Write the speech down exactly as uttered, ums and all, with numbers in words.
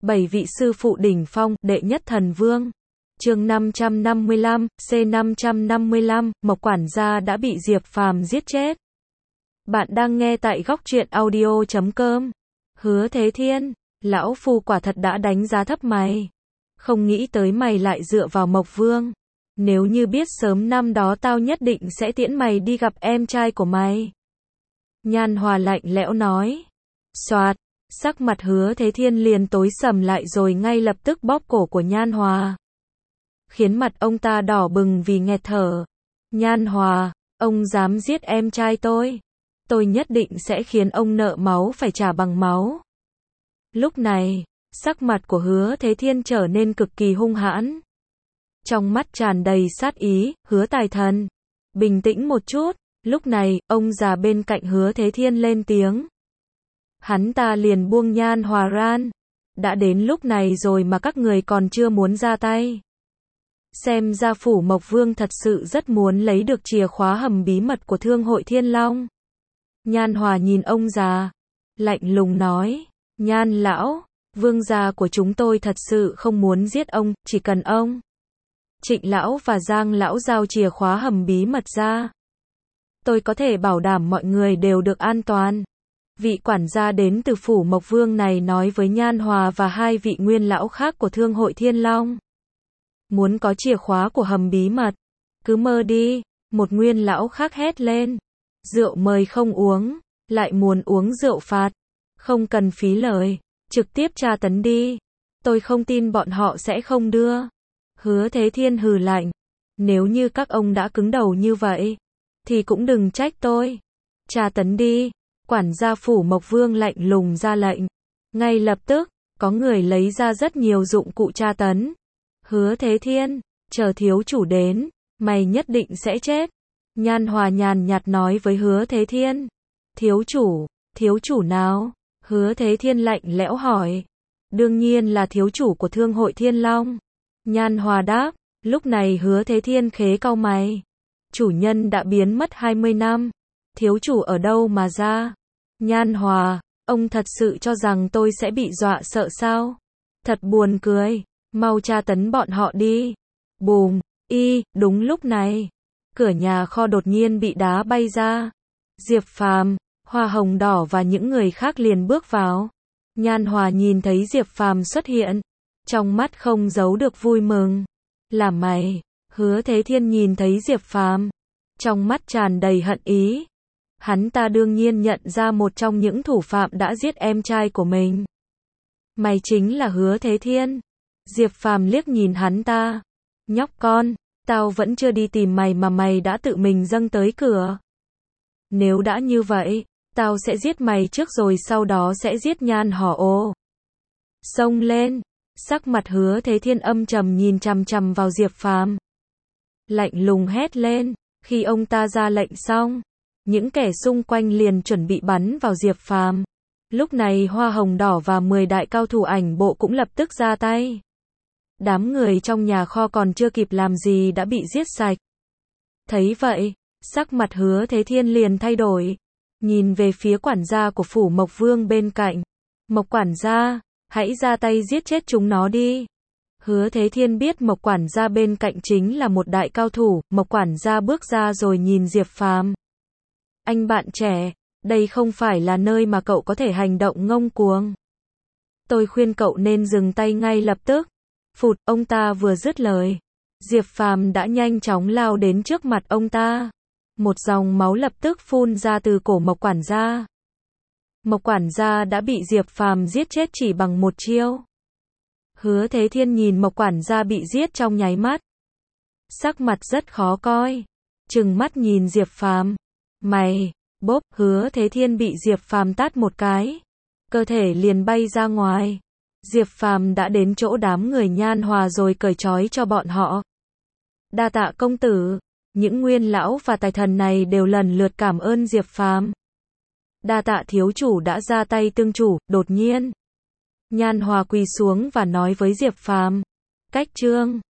Bảy vị sư phụ đỉnh phong, đệ nhất thần vương. Chương năm trăm năm mươi lăm, C năm trăm năm mươi lăm, Mộc quản gia đã bị Diệp Phàm giết chết. Bạn đang nghe tại góc truyện audio chấm com. Hứa Thế Thiên, lão phu quả thật đã đánh giá thấp mày. Không nghĩ tới mày lại dựa vào Mộc Vương. Nếu như biết sớm năm đó tao nhất định sẽ tiễn mày đi gặp em trai của mày. Nhan Hòa lạnh lẽo nói. Soạt, sắc mặt Hứa Thế Thiên liền tối sầm lại rồi ngay lập tức bóp cổ của Nhan Hòa. Khiến mặt ông ta đỏ bừng vì nghẹt thở. Nhan Hòa, ông dám giết em trai tôi. Tôi nhất định sẽ khiến ông nợ máu phải trả bằng máu. Lúc này, sắc mặt của Hứa Thế Thiên trở nên cực kỳ hung hãn. Trong mắt tràn đầy sát ý, Hứa Tài Thần. Bình tĩnh một chút, lúc này, ông già bên cạnh Hứa Thế Thiên lên tiếng. Hắn ta liền buông Nhan Hòa ran. Đã đến lúc này rồi mà các người còn chưa muốn ra tay. Xem ra phủ Mộc Vương thật sự rất muốn lấy được chìa khóa hầm bí mật của Thương hội Thiên Long. Nhan Hòa nhìn ông già, lạnh lùng nói, Nhan lão, vương gia của chúng tôi thật sự không muốn giết ông, chỉ cần ông, Trịnh lão và Giang lão giao chìa khóa hầm bí mật ra. Tôi có thể bảo đảm mọi người đều được an toàn. Vị quản gia đến từ phủ Mộc Vương này nói với Nhan Hòa và hai vị nguyên lão khác của Thương hội Thiên Long. Muốn có chìa khóa của hầm bí mật, cứ mơ đi, một nguyên lão khác hét lên. Rượu mời không uống, lại muốn uống rượu phạt. Không cần phí lời, trực tiếp tra tấn đi. Tôi không tin bọn họ sẽ không đưa. Hứa Thế Thiên hừ lạnh. Nếu như các ông đã cứng đầu như vậy, thì cũng đừng trách tôi. Tra tấn đi. Quản gia phủ Mộc Vương lạnh lùng ra lệnh. Ngay lập tức, có người lấy ra rất nhiều dụng cụ tra tấn. Hứa Thế Thiên, chờ thiếu chủ đến, mày nhất định sẽ chết. Nhan Hòa nhàn nhạt nói với Hứa Thế Thiên. Thiếu chủ, thiếu chủ nào? Hứa Thế Thiên lạnh lẽo hỏi. Đương nhiên là thiếu chủ của Thương hội Thiên Long. Nhan Hòa đáp. Lúc này Hứa Thế Thiên khế cau mày. Chủ nhân đã biến mất hai mươi năm. Thiếu chủ ở đâu mà ra? Nhan Hòa, ông thật sự cho rằng tôi sẽ bị dọa sợ sao? Thật buồn cười. Mau tra tấn bọn họ đi. Bùm, y, đúng lúc này. Cửa nhà kho đột nhiên bị đá bay ra. Diệp Phàm, Hoa Hồng Đỏ và những người khác liền bước vào. Nhan Hòa nhìn thấy Diệp Phàm xuất hiện. Trong mắt không giấu được vui mừng. Là mày. Hứa Thế Thiên nhìn thấy Diệp Phàm. Trong mắt tràn đầy hận ý. Hắn ta đương nhiên nhận ra một trong những thủ phạm đã giết em trai của mình. Mày chính là Hứa Thế Thiên. Diệp Phàm liếc nhìn hắn ta. Nhóc con, tao vẫn chưa đi tìm mày mà mày đã tự mình dâng tới cửa. Nếu đã như vậy, tao sẽ giết mày trước rồi sau đó sẽ giết Nhan Hỏ Ô. Xông lên, sắc mặt Hứa Thế Thiên âm trầm nhìn chằm chằm vào Diệp Phàm. Lạnh lùng hét lên, khi ông ta ra lệnh xong, những kẻ xung quanh liền chuẩn bị bắn vào Diệp Phàm. Lúc này Hoa Hồng Đỏ và mười đại cao thủ ảnh bộ cũng lập tức ra tay. Đám người trong nhà kho còn chưa kịp làm gì đã bị giết sạch. Thấy vậy, sắc mặt Hứa Thế Thiên liền thay đổi. Nhìn về phía quản gia của phủ Mộc Vương bên cạnh. Mộc quản gia, hãy ra tay giết chết chúng nó đi. Hứa Thế Thiên biết Mộc quản gia bên cạnh chính là một đại cao thủ. Mộc quản gia bước ra rồi nhìn Diệp Phàm. Anh bạn trẻ, đây không phải là nơi mà cậu có thể hành động ngông cuồng. Tôi khuyên cậu nên dừng tay ngay lập tức. Phụt, ông ta vừa dứt lời. Diệp Phàm đã nhanh chóng lao đến trước mặt ông ta. Một dòng máu lập tức phun ra từ cổ Mộc quản gia. Mộc quản gia đã bị Diệp Phàm giết chết chỉ bằng một chiêu. Hứa Thế Thiên nhìn Mộc quản gia bị giết trong nháy mắt. Sắc mặt rất khó coi. Trừng mắt nhìn Diệp Phàm. Mày, bốp, Hứa Thế Thiên bị Diệp Phàm tát một cái. Cơ thể liền bay ra ngoài. Diệp Phàm đã đến chỗ đám người Nhan Hòa rồi cởi trói cho bọn họ. Đa tạ công tử. Những nguyên lão và tài thần này đều lần lượt cảm ơn Diệp Phàm. Đa tạ thiếu chủ đã ra tay tương chủ. Đột nhiên, Nhan Hòa quỳ xuống và nói với Diệp Phàm. Cách trương,